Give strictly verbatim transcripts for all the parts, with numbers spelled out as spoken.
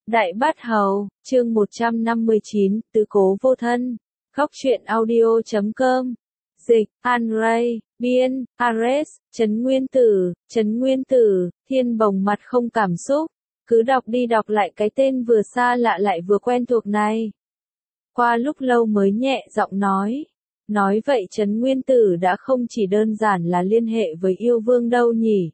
Đại Bát Hầu, chương một trăm năm mươi chín, Tứ Cố Vô Thân. Góc truyện audio chấm com. Dịch, An Ray, biên, Ares, Trấn Nguyên Tử, Trấn Nguyên Tử, Thiên Bồng mặt không cảm xúc. Cứ đọc đi đọc lại cái tên vừa xa lạ lại vừa quen thuộc này. Qua lúc lâu mới nhẹ giọng nói. Nói vậy Trấn Nguyên Tử đã không chỉ đơn giản là liên hệ với yêu vương đâu nhỉ.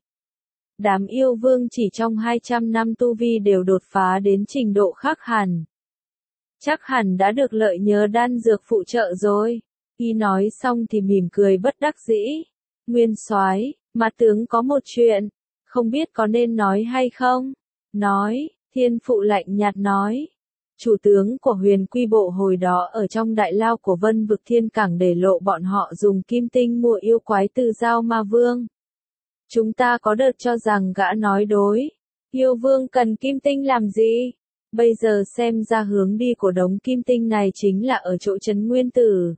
Đám yêu vương chỉ trong hai trăm năm tu vi đều đột phá đến trình độ khác hẳn. Chắc hẳn đã được lợi nhờ đan dược phụ trợ rồi. Y nói xong thì mỉm cười bất đắc dĩ. Nguyên soái, mặt tướng có một chuyện, không biết có nên nói hay không? Nói, Thiên Phụ lạnh nhạt nói. Chủ tướng của Huyền Quy Bộ hồi đó ở trong đại lao của Vân Vực Thiên Cảng để lộ bọn họ dùng kim tinh mua yêu quái từ Giao Ma Vương. Chúng ta có đợt cho rằng gã nói đối. Yêu vương cần kim tinh làm gì? Bây giờ xem ra hướng đi của đống kim tinh này chính là ở chỗ Trấn Nguyên Tử.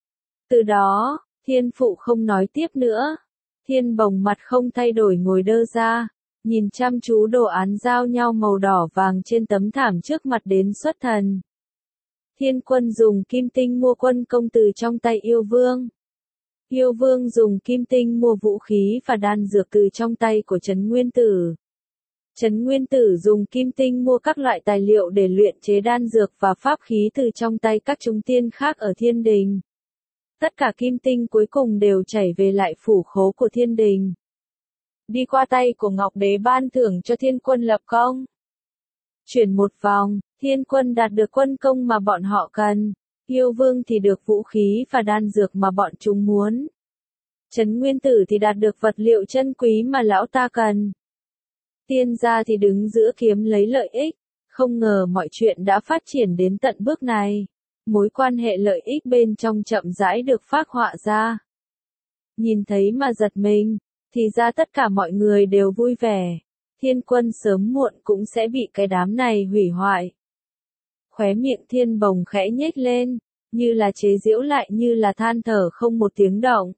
Từ đó, Thiên Phụ không nói tiếp nữa. Thiên Bồng mặt không thay đổi ngồi đơ ra, nhìn chăm chú đồ án giao nhau màu đỏ vàng trên tấm thảm trước mặt đến xuất thần. Thiên Quân dùng kim tinh mua quân công từ trong tay yêu vương. Yêu vương dùng kim tinh mua vũ khí và đan dược từ trong tay của Trấn Nguyên Tử. Trấn Nguyên Tử dùng kim tinh mua các loại tài liệu để luyện chế đan dược và pháp khí từ trong tay các chúng tiên khác ở Thiên Đình. Tất cả kim tinh cuối cùng đều chảy về lại phủ khố của Thiên Đình. Đi qua tay của Ngọc Đế ban thưởng cho Thiên Quân lập công. Chuyển một vòng, Thiên Quân đạt được quân công mà bọn họ cần. Yêu vương thì được vũ khí và đan dược mà bọn chúng muốn. Trấn Nguyên Tử thì đạt được vật liệu chân quý mà lão ta cần. Tiên gia thì đứng giữa kiếm lấy lợi ích. Không ngờ mọi chuyện đã phát triển đến tận bước này. Mối quan hệ lợi ích bên trong chậm rãi được phác họa ra. Nhìn thấy mà giật mình, thì ra tất cả mọi người đều vui vẻ. Thiên Quân sớm muộn cũng sẽ bị cái đám này hủy hoại. Khóe miệng Thiên Bồng khẽ nhếch lên, như là chế giễu lại như là than thở không một tiếng động.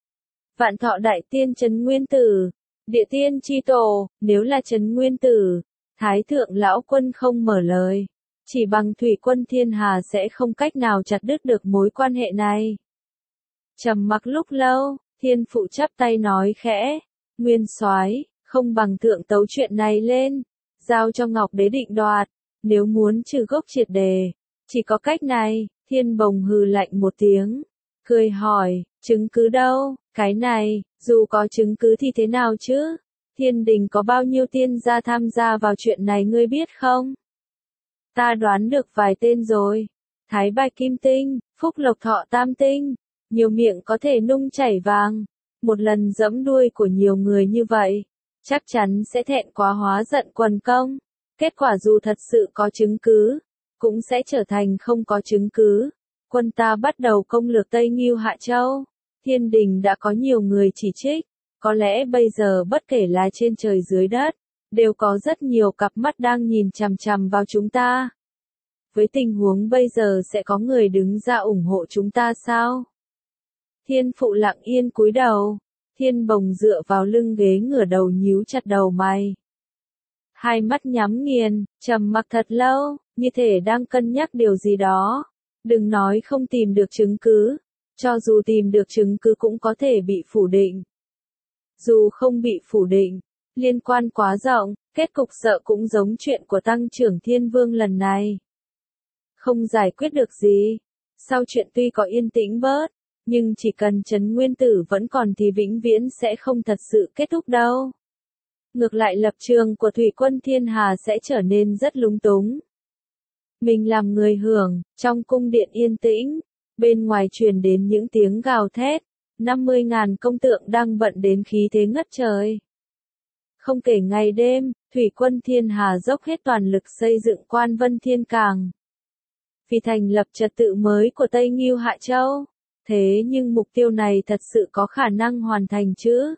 Vạn Thọ Đại Tiên Trấn Nguyên Tử, Địa Tiên Chi Tổ, nếu là Trấn Nguyên Tử, Thái Thượng Lão Quân không mở lời, chỉ bằng Thủy Quân Thiên Hà sẽ không cách nào chặt đứt được mối quan hệ này. Trầm mặc lúc lâu, Thiên Phụ chắp tay nói khẽ, Nguyên soái, không bằng thượng tấu chuyện này lên, giao cho Ngọc Đế định đoạt. Nếu muốn trừ gốc triệt đề, chỉ có cách này. Thiên Bồng hừ lạnh một tiếng, cười hỏi, chứng cứ đâu? Cái này, dù có chứng cứ thì thế nào chứ? Thiên Đình có bao nhiêu tiên gia tham gia vào chuyện này ngươi biết không? Ta đoán được vài tên rồi. Thái Bạch Kim Tinh, Phúc Lộc Thọ Tam Tinh, nhiều miệng có thể nung chảy vàng. Một lần giẫm đuôi của nhiều người như vậy, chắc chắn sẽ thẹn quá hóa giận quần công. Kết quả dù thật sự có chứng cứ, cũng sẽ trở thành không có chứng cứ. Quân ta bắt đầu công lược Tây Ngưu Hạ Châu. Thiên Đình đã có nhiều người chỉ trích. Có lẽ bây giờ bất kể là trên trời dưới đất, đều có rất nhiều cặp mắt đang nhìn chằm chằm vào chúng ta. Với tình huống bây giờ sẽ có người đứng ra ủng hộ chúng ta sao? Thiên Phụ lặng yên cúi đầu. Thiên Bồng dựa vào lưng ghế ngửa đầu nhíu chặt đầu mày. Hai mắt nhắm nghiền, trầm mặc thật lâu, như thể đang cân nhắc điều gì đó. Đừng nói không tìm được chứng cứ, cho dù tìm được chứng cứ cũng có thể bị phủ định. Dù không bị phủ định, liên quan quá rộng, kết cục sợ cũng giống chuyện của Tăng trưởng Thiên Vương lần này. Không giải quyết được gì. Sau chuyện tuy có yên tĩnh bớt, nhưng chỉ cần Trấn Nguyên Tử vẫn còn thì vĩnh viễn sẽ không thật sự kết thúc đâu. Ngược lại lập trường của Thủy Quân Thiên Hà sẽ trở nên rất lúng túng. Mình làm người hưởng, trong cung điện yên tĩnh, bên ngoài truyền đến những tiếng gào thét, năm mươi ngàn công tượng đang bận đến khí thế ngất trời. Không kể ngày đêm, Thủy Quân Thiên Hà dốc hết toàn lực xây dựng Quan Vân Thiên Cảng. Vì thành lập trật tự mới của Tây Ngưu Hạ Châu. Thế nhưng mục tiêu này thật sự có khả năng hoàn thành chứ?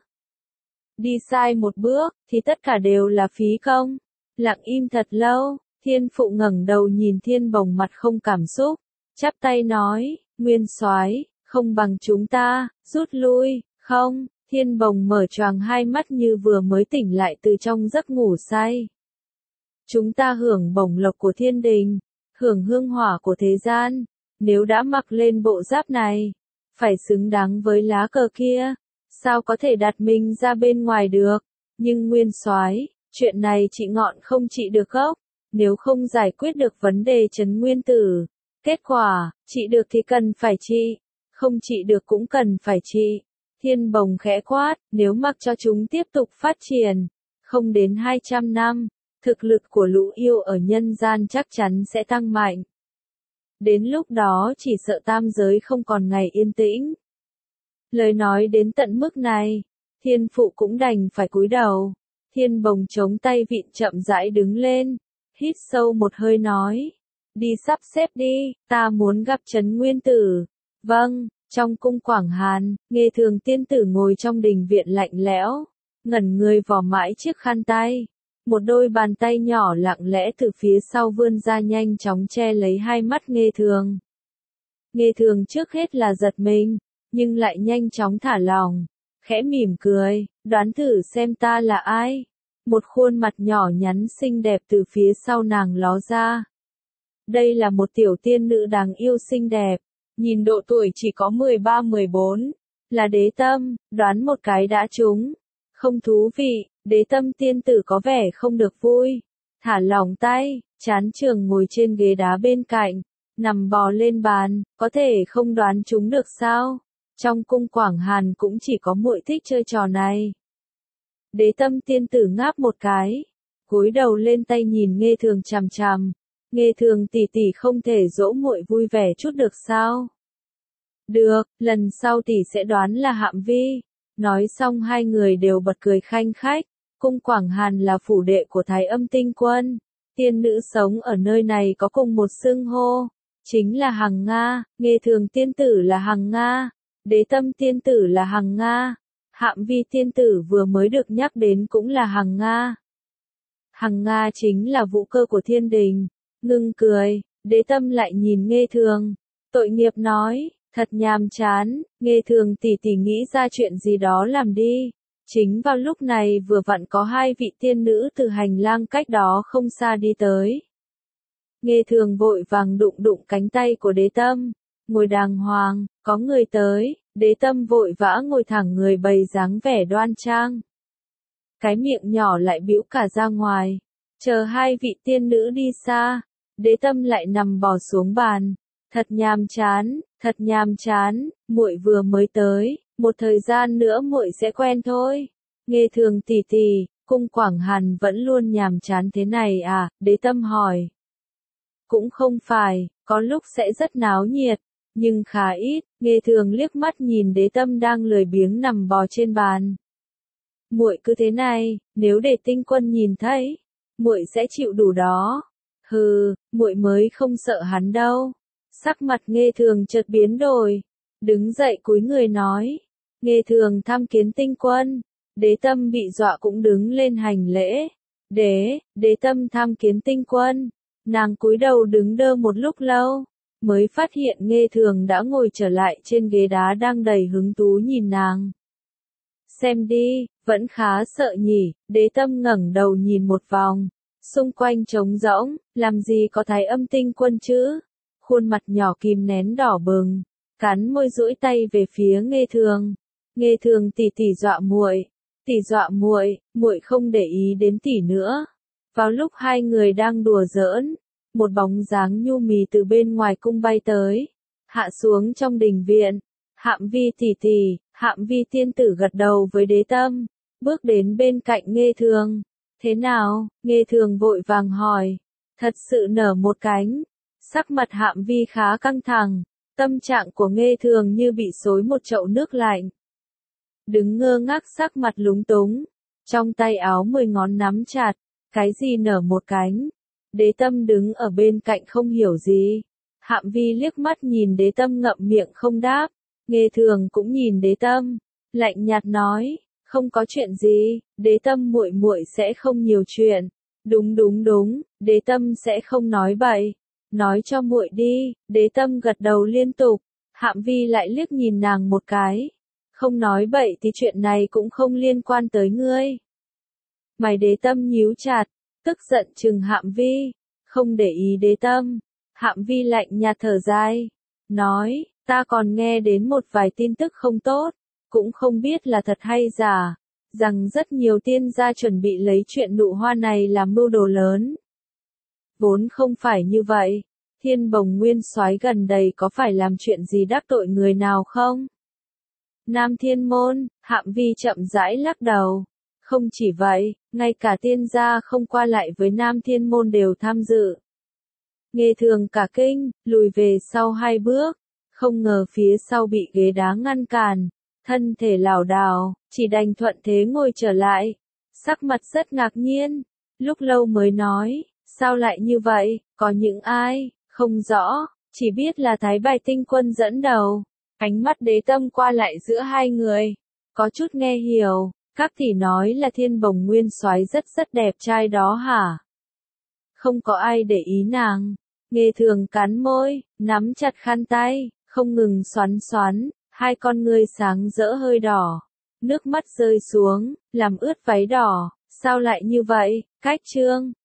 Đi sai một bước, thì tất cả đều là phí công. Lặng im thật lâu, Thiên Phụ ngẩng đầu nhìn Thiên Bồng mặt không cảm xúc, chắp tay nói, Nguyên soái, không bằng chúng ta, rút lui, không? Thiên Bồng mở choàng hai mắt như vừa mới tỉnh lại từ trong giấc ngủ say. Chúng ta hưởng bổng lộc của thiên đình, hưởng hương hỏa của thế gian, nếu đã mặc lên bộ giáp này, phải xứng đáng với lá cờ kia, sao có thể đặt mình ra bên ngoài được, nhưng nguyên soái, chuyện này trị ngọn không trị được gốc, nếu không giải quyết được vấn đề trấn nguyên tử, kết quả, trị được thì cần phải trị, không trị được cũng cần phải trị. Thiên Bồng khẽ quát, nếu mặc cho chúng tiếp tục phát triển, không đến hai trăm năm, thực lực của lũ yêu ở nhân gian chắc chắn sẽ tăng mạnh. Đến lúc đó chỉ sợ tam giới không còn ngày yên tĩnh. Lời nói đến tận mức này, Thiên Phụ cũng đành phải cúi đầu. Thiên Bồng chống tay vịn chậm rãi đứng lên, hít sâu một hơi nói, đi sắp xếp đi, ta muốn gặp Trấn Nguyên Tử. Vâng. Trong cung Quảng Hàn, Nghê Thường tiên tử ngồi trong đình viện lạnh lẽo, ngẩn người vò mãi chiếc khăn tay. Một đôi bàn tay nhỏ lặng lẽ từ phía sau vươn ra nhanh chóng che lấy hai mắt Nghê Thường. Nghê Thường trước hết là giật mình, nhưng lại nhanh chóng thả lòng, khẽ mỉm cười, đoán thử xem ta là ai. Một khuôn mặt nhỏ nhắn xinh đẹp từ phía sau nàng ló ra. Đây là một tiểu tiên nữ đáng yêu xinh đẹp. Nhìn độ tuổi chỉ có mười ba mười bốn, là Đế Tâm, đoán một cái đã trúng. Không thú vị, Đế Tâm tiên tử có vẻ không được vui. Thả lỏng tay, chán trường ngồi trên ghế đá bên cạnh, nằm bò lên bàn, có thể không đoán trúng được sao? Trong cung Quảng Hàn cũng chỉ có muội thích chơi trò này. Đế Tâm tiên tử ngáp một cái, cúi đầu lên tay nhìn Nghê Thường chằm chằm. Nghê Thường tỷ tỷ không thể dỗ muội vui vẻ chút được sao? Được, lần sau tỷ sẽ đoán là Hạm Vi. Nói xong hai người đều bật cười khanh khách. Cung Quảng Hàn là phủ đệ của Thái Âm Tinh Quân. Tiên nữ sống ở nơi này có cùng một xưng hô, chính là Hằng Nga. Nghê Thường tiên tử là Hằng Nga, Đế Tâm tiên tử là Hằng Nga, Hạm Vi tiên tử vừa mới được nhắc đến cũng là Hằng Nga. Hằng Nga chính là vũ cơ của thiên đình. Ngưng cười, Đế Tâm lại nhìn Nghê Thường, tội nghiệp nói, thật nhàm chán, Nghê Thường tỷ tỷ nghĩ ra chuyện gì đó làm đi. Chính vào lúc này vừa vặn có hai vị tiên nữ từ hành lang cách đó không xa đi tới. Nghê Thường vội vàng đụng đụng cánh tay của Đế Tâm, ngồi đàng hoàng, có người tới, Đế Tâm vội vã ngồi thẳng người bày dáng vẻ đoan trang. Cái miệng nhỏ lại bĩu cả ra ngoài, chờ hai vị tiên nữ đi xa. Đế Tâm lại nằm bò xuống bàn, thật nhàm chán, thật nhàm chán, muội vừa mới tới, một thời gian nữa muội sẽ quen thôi. Nghê Thường tỷ tỷ, cung Quảng Hàn vẫn luôn nhàm chán thế này à? Đế Tâm hỏi. Cũng không phải, có lúc sẽ rất náo nhiệt, nhưng khá ít. Nghê Thường liếc mắt nhìn Đế Tâm đang lười biếng nằm bò trên bàn. Muội cứ thế này, nếu để Tinh Quân nhìn thấy, muội sẽ chịu đủ đó. Hừ, muội mới không sợ hắn đâu. Sắc mặt Nghê Thường chợt biến đổi, đứng dậy cúi người nói, Nghê Thường tham kiến Tinh Quân. Đế Tâm bị dọa cũng đứng lên hành lễ. Đế, Đế Tâm tham kiến Tinh Quân. Nàng cúi đầu đứng đơ một lúc lâu, mới phát hiện Nghê Thường đã ngồi trở lại trên ghế đá đang đầy hứng thú nhìn nàng. Xem đi, vẫn khá sợ nhỉ. Đế Tâm ngẩng đầu nhìn một vòng, xung quanh trống rỗng, làm gì có Thái Âm Tinh Quân chứ? Khuôn mặt nhỏ kìm nén đỏ bừng, cắn môi duỗi tay về phía Nghê Thường. Nghê Thường tỷ tỷ dọa muội, tỷ dọa muội, muội không để ý đến tỷ nữa. Vào lúc hai người đang đùa giỡn, một bóng dáng nhu mì từ bên ngoài cung bay tới, hạ xuống trong đình viện. Hạm Vi tỷ tỷ, Hạm Vi tiên tử gật đầu với Đế Tâm, bước đến bên cạnh Nghê Thường. Thế nào? Nghê Thường vội vàng hỏi. Thật sự nở một cánh. Sắc mặt Hạm Vi khá căng thẳng, tâm trạng của Nghê Thường như bị xối một chậu nước lạnh. Đứng ngơ ngác sắc mặt lúng túng, trong tay áo mười ngón nắm chặt, cái gì nở một cánh? Đế Tâm đứng ở bên cạnh không hiểu gì. Hạm Vi liếc mắt nhìn Đế Tâm ngậm miệng không đáp, Nghê Thường cũng nhìn Đế Tâm, lạnh nhạt nói, không có chuyện gì, Đế Tâm muội muội sẽ không nhiều chuyện. Đúng đúng đúng, Đế Tâm sẽ không nói bậy. Nói cho muội đi. Đế Tâm gật đầu liên tục. Hạm Vi lại liếc nhìn nàng một cái. Không nói bậy thì chuyện này cũng không liên quan tới ngươi. Mày Đế Tâm nhíu chặt, tức giận trừng Hạm Vi, không để ý Đế Tâm. Hạm Vi lạnh nhạt thở dài, nói, ta còn nghe đến một vài tin tức không tốt, cũng không biết là thật hay giả, rằng rất nhiều tiên gia chuẩn bị lấy chuyện nụ hoa này làm mưu đồ lớn. Vốn không phải như vậy, Thiên Bồng Nguyên Soái gần đây có phải làm chuyện gì đắc tội người nào không? Nam Thiên Môn, Hạm Vi chậm rãi lắc đầu. Không chỉ vậy, ngay cả tiên gia không qua lại với Nam Thiên Môn đều tham dự. Nghe Thường cả kinh, lùi về sau hai bước, không ngờ phía sau bị ghế đá ngăn cản, thân thể lảo đảo, chỉ đành thuận thế ngồi trở lại, sắc mặt rất ngạc nhiên, lúc lâu mới nói, sao lại như vậy, có những ai, không rõ, chỉ biết là Thái Bạch Tinh Quân dẫn đầu. Ánh mắt Đế Tâm qua lại giữa hai người, có chút nghe hiểu, các tỷ nói là Thiên Bồng Nguyên Soái rất rất đẹp trai đó hả? Không có ai để ý nàng. Nghe Thường cắn môi, nắm chặt khăn tay, không ngừng xoắn xoắn, hai con ngươi sáng rỡ hơi đỏ. Nước mắt rơi xuống, làm ướt váy đỏ, sao lại như vậy, cách trương,